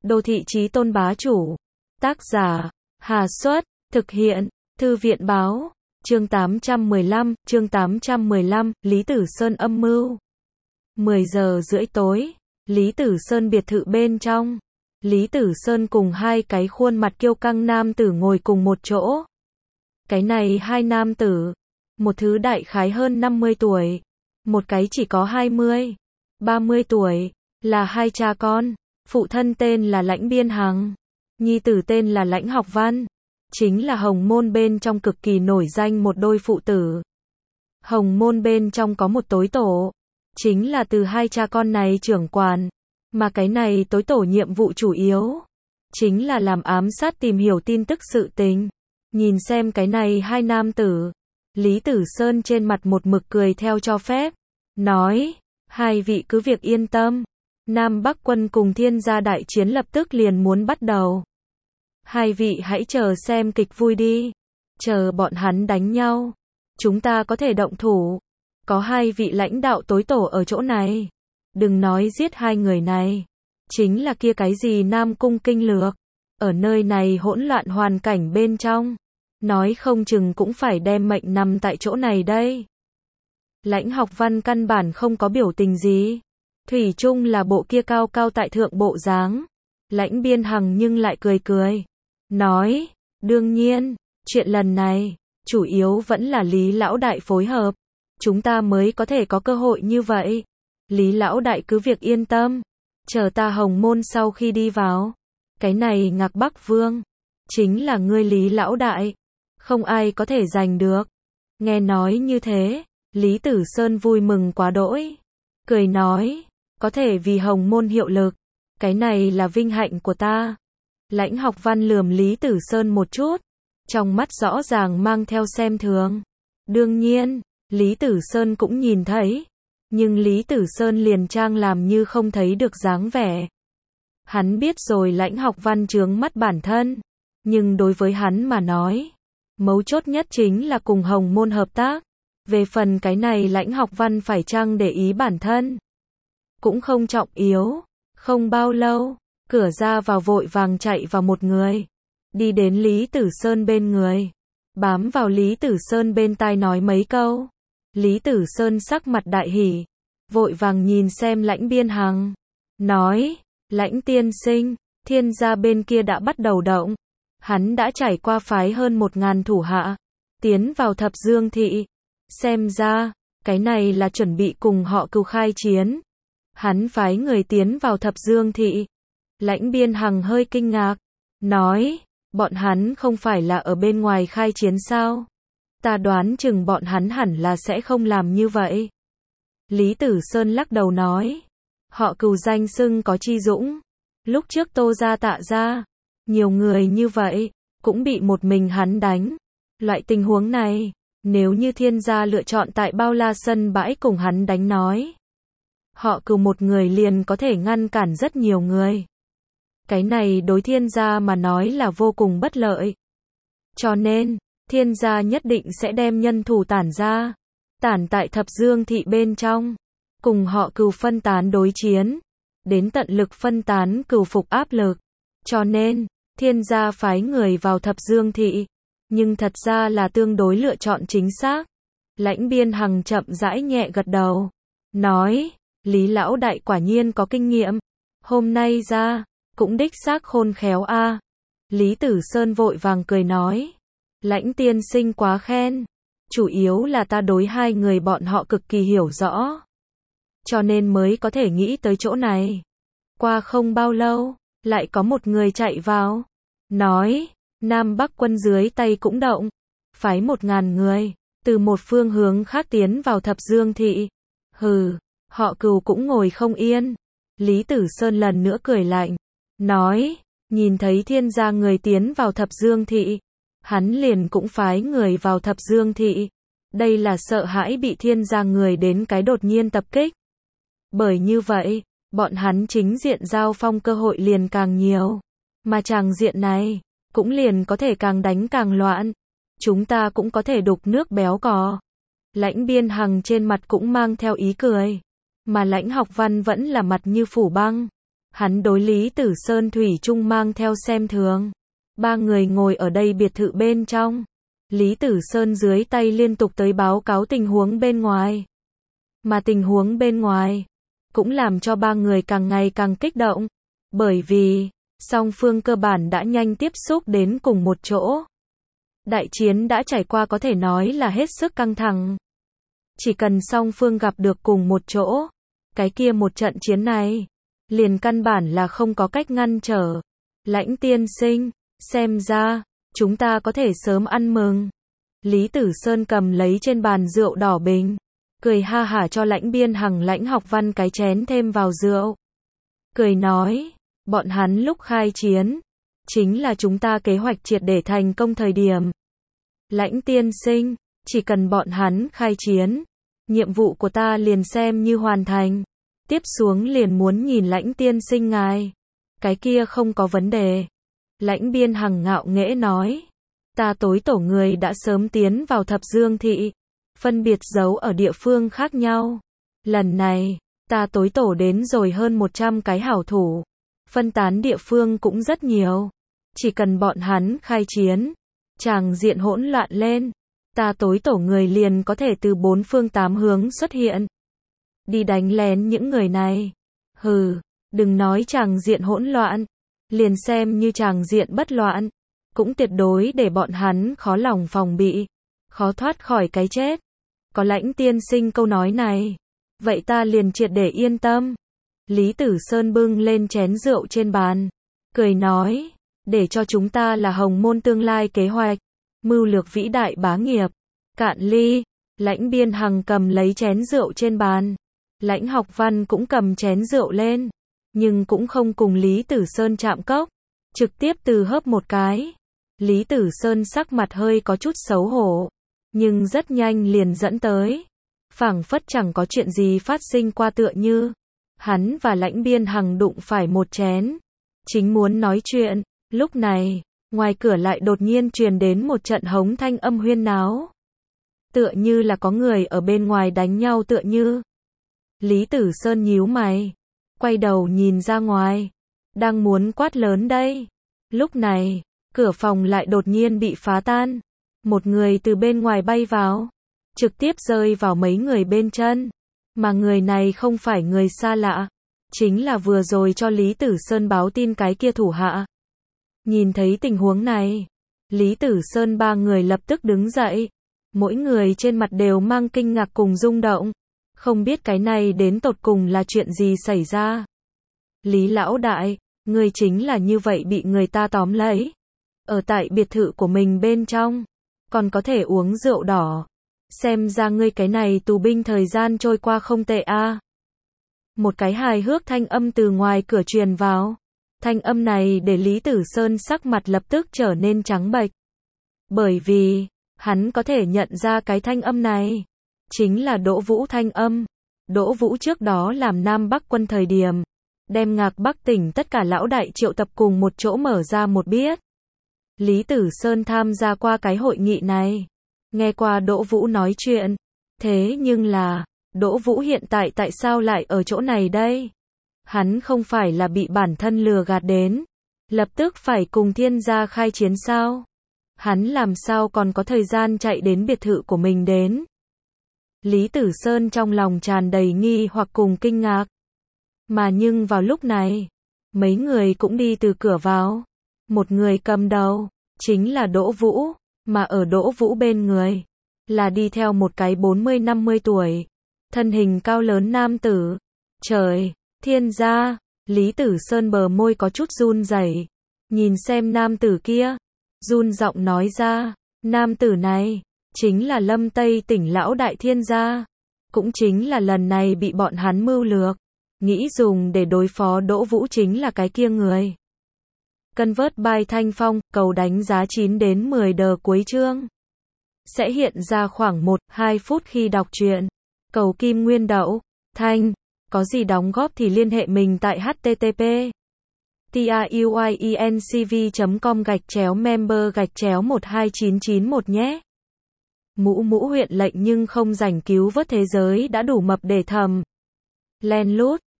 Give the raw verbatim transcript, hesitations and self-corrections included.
Đô thị chí tôn bá chủ. Tác giả, Hà Xuất, thực hiện, Thư viện Báo, chương tám trăm mười lăm, chương tám trăm mười lăm, Lý Tử Sơn âm mưu. mười giờ rưỡi tối, Lý Tử Sơn biệt thự bên trong. Lý Tử Sơn cùng hai cái khuôn mặt kiêu căng nam tử ngồi cùng một chỗ. Cái này hai nam tử, một thứ đại khái hơn năm mươi tuổi, một cái chỉ có hai mươi, ba mươi tuổi, là hai cha con. Phụ thân tên là Lãnh Biên Hằng, nhi tử tên là Lãnh Học Văn, chính là Hồng Môn bên trong cực kỳ nổi danh một đôi phụ tử. Hồng Môn bên trong có một tối tổ, chính là từ hai cha con này trưởng quản, mà cái này tối tổ nhiệm vụ chủ yếu chính là làm ám sát tìm hiểu tin tức sự tình. Nhìn xem cái này hai nam tử, Lý Tử Sơn trên mặt một mực cười theo cho phép, nói, hai vị cứ việc yên tâm, Nam Bắc quân cùng Thiên gia đại chiến lập tức liền muốn bắt đầu. Hai vị hãy chờ xem kịch vui đi, chờ bọn hắn đánh nhau, chúng ta có thể động thủ. Có hai vị lãnh đạo tối tổ ở chỗ này, đừng nói giết hai người này, chính là kia cái gì Nam Cung Kinh Lược, ở nơi này hỗn loạn hoàn cảnh bên trong, nói không chừng cũng phải đem mệnh nằm tại chỗ này đây. Lãnh Học Văn căn bản không có biểu tình gì, thủy chung là bộ kia cao cao tại thượng bộ dáng. Lãnh Biên Hằng nhưng lại cười cười, nói, đương nhiên, chuyện lần này, chủ yếu vẫn là Lý Lão Đại phối hợp, chúng ta mới có thể có cơ hội như vậy. Lý Lão Đại cứ việc yên tâm, chờ ta Hồng Môn sau khi đi vào, cái này Ngạc Bắc Vương, chính là ngươi Lý Lão Đại, không ai có thể giành được. Nghe nói như thế, Lý Tử Sơn vui mừng quá đỗi, cười nói, có thể vì Hồng Môn hiệu lực, cái này là vinh hạnh của ta. Lãnh Học Văn lườm Lý Tử Sơn một chút, trong mắt rõ ràng mang theo xem thường. Đương nhiên, Lý Tử Sơn cũng nhìn thấy, nhưng Lý Tử Sơn liền trang làm như không thấy được dáng vẻ. Hắn biết rồi Lãnh Học Văn chướng mắt bản thân, nhưng đối với hắn mà nói, mấu chốt nhất chính là cùng Hồng Môn hợp tác. Về phần cái này Lãnh Học Văn phải chăng để ý bản thân, cũng không trọng yếu. Không bao lâu, cửa ra vào vội vàng chạy vào một người, đi đến Lý Tử Sơn bên người, bám vào Lý Tử Sơn bên tai nói mấy câu. Lý Tử Sơn sắc mặt đại hỉ, vội vàng nhìn xem Lãnh Biên Hằng, nói, Lãnh tiên sinh, Thiên gia bên kia đã bắt đầu động, hắn đã trải qua phái hơn một ngàn thủ hạ, tiến vào Thập Dương thị, xem ra, cái này là chuẩn bị cùng họ Cừu khai chiến. Hắn phái người tiến vào Thập Dương thị. Lãnh Biên Hằng hơi kinh ngạc, nói, bọn hắn không phải là ở bên ngoài khai chiến sao? Ta đoán chừng bọn hắn hẳn là sẽ không làm như vậy. Lý Tử Sơn lắc đầu nói, họ Cừu danh xưng có chi dũng, lúc trước Tô gia Tạ gia, nhiều người như vậy, cũng bị một mình hắn đánh. Loại tình huống này, nếu như Thiên gia lựa chọn tại Bao La sân bãi cùng hắn đánh nói, họ Cừu một người liền có thể ngăn cản rất nhiều người. Cái này đối Thiên gia mà nói là vô cùng bất lợi. Cho nên, Thiên gia nhất định sẽ đem nhân thủ tản ra, tản tại Thập Dương thị bên trong, cùng họ Cừu phân tán đối chiến, đến tận lực phân tán Cừu phục áp lực. Cho nên, Thiên gia phái người vào Thập Dương thị, nhưng thật ra là tương đối lựa chọn chính xác. Lãnh Biên Hằng chậm rãi nhẹ gật đầu, nói, Lý Lão Đại quả nhiên có kinh nghiệm, hôm nay ra, cũng đích xác khôn khéo a. À. Lý Tử Sơn vội vàng cười nói, Lãnh tiên sinh quá khen, chủ yếu là ta đối hai người bọn họ cực kỳ hiểu rõ, cho nên mới có thể nghĩ tới chỗ này. Qua không bao lâu, lại có một người chạy vào, nói, Nam Bắc quân dưới tay cũng động, phái một ngàn người, từ một phương hướng khác tiến vào Thập Dương thị. Hừ, họ Cừu cũng ngồi không yên. Lý Tử Sơn lần nữa cười lạnh, nói, nhìn thấy Thiên gia người tiến vào Thập Dương thị, hắn liền cũng phái người vào Thập Dương thị. Đây là sợ hãi bị Thiên gia người đến cái đột nhiên tập kích. Bởi như vậy, bọn hắn chính diện giao phong cơ hội liền càng nhiều, mà tràng diện này, cũng liền có thể càng đánh càng loạn. Chúng ta cũng có thể đục nước béo cò. Lãnh Biên Hằng trên mặt cũng mang theo ý cười, mà Lãnh Học Văn vẫn là mặt như phủ băng. Hắn đối Lý Tử Sơn thủy chung mang theo xem thường. Ba người ngồi ở đây biệt thự bên trong. Lý Tử Sơn dưới tay liên tục tới báo cáo tình huống bên ngoài. Mà tình huống bên ngoài cũng làm cho ba người càng ngày càng kích động. Bởi vì song phương cơ bản đã nhanh tiếp xúc đến cùng một chỗ. Đại chiến đã trải qua có thể nói là hết sức căng thẳng. Chỉ cần song phương gặp được cùng một chỗ, cái kia một trận chiến này liền căn bản là không có cách ngăn trở. Lãnh tiên sinh, xem ra chúng ta có thể sớm ăn mừng. Lý Tử Sơn cầm lấy trên bàn rượu đỏ bình, cười ha hả cho Lãnh Biên Hằng Lãnh Học Văn cái chén thêm vào rượu. Cười nói, bọn hắn lúc khai chiến, chính là chúng ta kế hoạch triệt để thành công thời điểm. Lãnh tiên sinh, chỉ cần bọn hắn khai chiến, nhiệm vụ của ta liền xem như hoàn thành. Tiếp xuống liền muốn nhìn Lãnh tiên sinh ngài. Cái kia không có vấn đề. Lãnh Biên Hằng ngạo nghễ nói, ta tối tổ người đã sớm tiến vào Thập Dương thị, phân biệt giấu ở địa phương khác nhau. Lần này, ta tối tổ đến rồi hơn một trăm cái hảo thủ, phân tán địa phương cũng rất nhiều. Chỉ cần bọn hắn khai chiến, tràng diện hỗn loạn lên, ta tối tổ người liền có thể từ bốn phương tám hướng xuất hiện. Đi đánh lén những người này. Hừ, đừng nói tràng diện hỗn loạn, liền xem như tràng diện bất loạn, cũng tuyệt đối để bọn hắn khó lòng phòng bị, khó thoát khỏi cái chết. Có Lãnh tiên sinh câu nói này, vậy ta liền triệt để yên tâm. Lý Tử Sơn bưng lên chén rượu trên bàn, cười nói, để cho chúng ta là hồng môn tương lai kế hoạch, mưu lược vĩ đại bá nghiệp. Cạn ly. Lãnh Biên Hằng cầm lấy chén rượu trên bàn. Lãnh Học Văn cũng cầm chén rượu lên, nhưng cũng không cùng Lý Tử Sơn chạm cốc, trực tiếp từ hớp một cái. Lý Tử Sơn sắc mặt hơi có chút xấu hổ, nhưng rất nhanh liền dẫn tới, phảng phất chẳng có chuyện gì phát sinh qua tựa như. Hắn và Lãnh Biên Hằng đụng phải một chén, chính muốn nói chuyện, lúc này, ngoài cửa lại đột nhiên truyền đến một trận hống thanh âm huyên náo. Tựa như là có người ở bên ngoài đánh nhau tựa như. Lý Tử Sơn nhíu mày, quay đầu nhìn ra ngoài, đang muốn quát lớn đây. Lúc này, cửa phòng lại đột nhiên bị phá tan. Một người từ bên ngoài bay vào, trực tiếp rơi vào mấy người bên chân. Mà người này không phải người xa lạ, chính là vừa rồi cho Lý Tử Sơn báo tin cái kia thủ hạ. Nhìn thấy tình huống này, Lý Tử Sơn ba người lập tức đứng dậy. Mỗi người trên mặt đều mang kinh ngạc cùng rung động. Không biết cái này đến tột cùng là chuyện gì xảy ra. Lý lão đại, ngươi chính là như vậy bị người ta tóm lấy. Ở tại biệt thự của mình bên trong, còn có thể uống rượu đỏ. Xem ra ngươi cái này tù binh thời gian trôi qua không tệ a. Một cái hài hước thanh âm từ ngoài cửa truyền vào. Thanh âm này để Lý Tử Sơn sắc mặt lập tức trở nên trắng bệch. Bởi vì, hắn có thể nhận ra cái thanh âm này chính là Đỗ Vũ thanh âm. Đỗ Vũ trước đó làm Nam Bắc quân thời điểm, đem Ngạc Bắc tỉnh tất cả lão đại triệu tập cùng một chỗ mở ra một biết. Lý Tử Sơn tham gia qua cái hội nghị này, nghe qua Đỗ Vũ nói chuyện. Thế nhưng là, Đỗ Vũ hiện tại tại sao lại ở chỗ này đây? Hắn không phải là bị bản thân lừa gạt đến, lập tức phải cùng Thiên gia khai chiến sao? Hắn làm sao còn có thời gian chạy đến biệt thự của mình đến? Lý Tử Sơn trong lòng tràn đầy nghi hoặc cùng kinh ngạc. Mà nhưng vào lúc này, mấy người cũng đi từ cửa vào. Một người cầm đầu, chính là Đỗ Vũ, mà ở Đỗ Vũ bên người, là đi theo một cái bốn mươi năm mươi tuổi, thân hình cao lớn nam tử. Trời, Thiên gia, Lý Tử Sơn bờ môi có chút run rẩy, nhìn xem nam tử kia, run giọng nói ra, nam tử này, chính là Lâm Tây tỉnh lão đại Thiên gia, cũng chính là lần này bị bọn hắn mưu lược, nghĩ dùng để đối phó Đỗ Vũ chính là cái kia người. Convert by Thanh Phong, cầu đánh giá chín đến mười đờ cuối chương. Sẽ hiện ra khoảng một đến hai phút khi đọc truyện. Cầu kim nguyên đậu, Thanh, có gì đóng góp thì liên hệ mình tại http truyencv chấm com gạch chéo member gạch chéo một hai chín chín một nhé. Mũ mũ huyện lệnh nhưng không rảnh cứu vớt thế giới đã đủ mập để thầm. Len lút.